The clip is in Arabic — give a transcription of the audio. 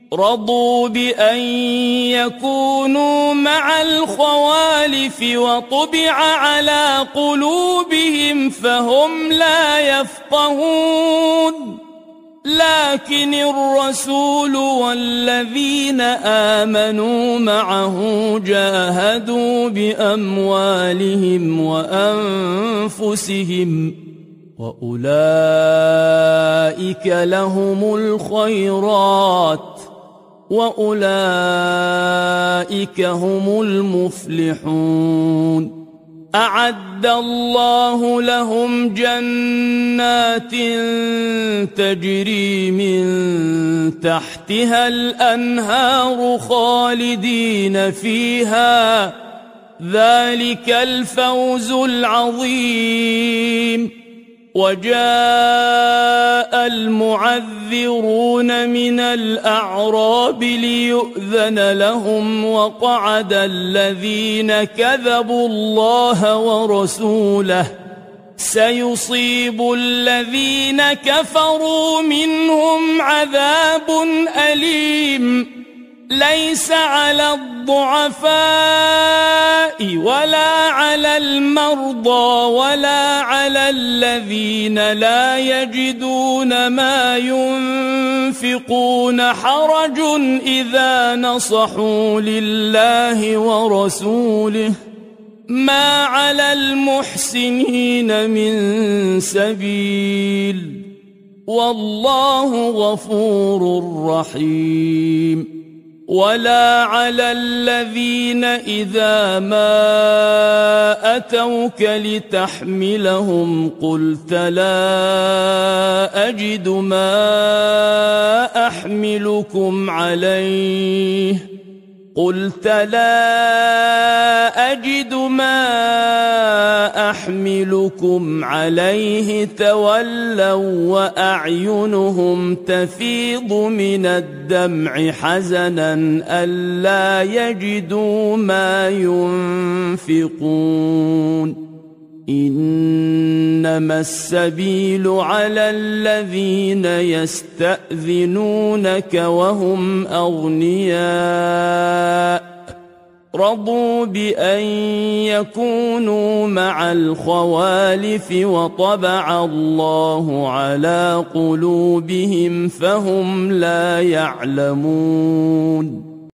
رضوا بأن يكونوا مع الخوالف وطبع على قلوبهم فهم لا يفقهون لكن الرسول والذين آمنوا معه جاهدوا بأموالهم وأنفسهم وأولئك لهم الخيرات وأولئك هم المفلحون أعد الله لهم جنات تجري من تحتها الأنهار خالدين فيها ذلك الفوز العظيم وجاء المعذرون من الأعراب ليؤذن لهم وقعد الذين كذبوا الله ورسوله سيصيب الذين كفروا منهم عذاب أليم ليس على الضعفاء ولا على المرضى ولا على الذين لا يجدون ما ينفقون حرج إذا نصحوا لله ورسوله ما على المحسنين من سبيل والله غفور رحيم ولا على الذين إذا ما أتوك لتحملهم قلت لا أجد ما أحملكم عليه تولوا وأعينهم تفيض من الدمع حزنا ألا يجدوا ما ينفقون إنما السبيل على الذين يستأذنونك وهم أغنياء رضوا بأن يكونوا مع الخوالف وطبع الله على قلوبهم فهم لا يعلمون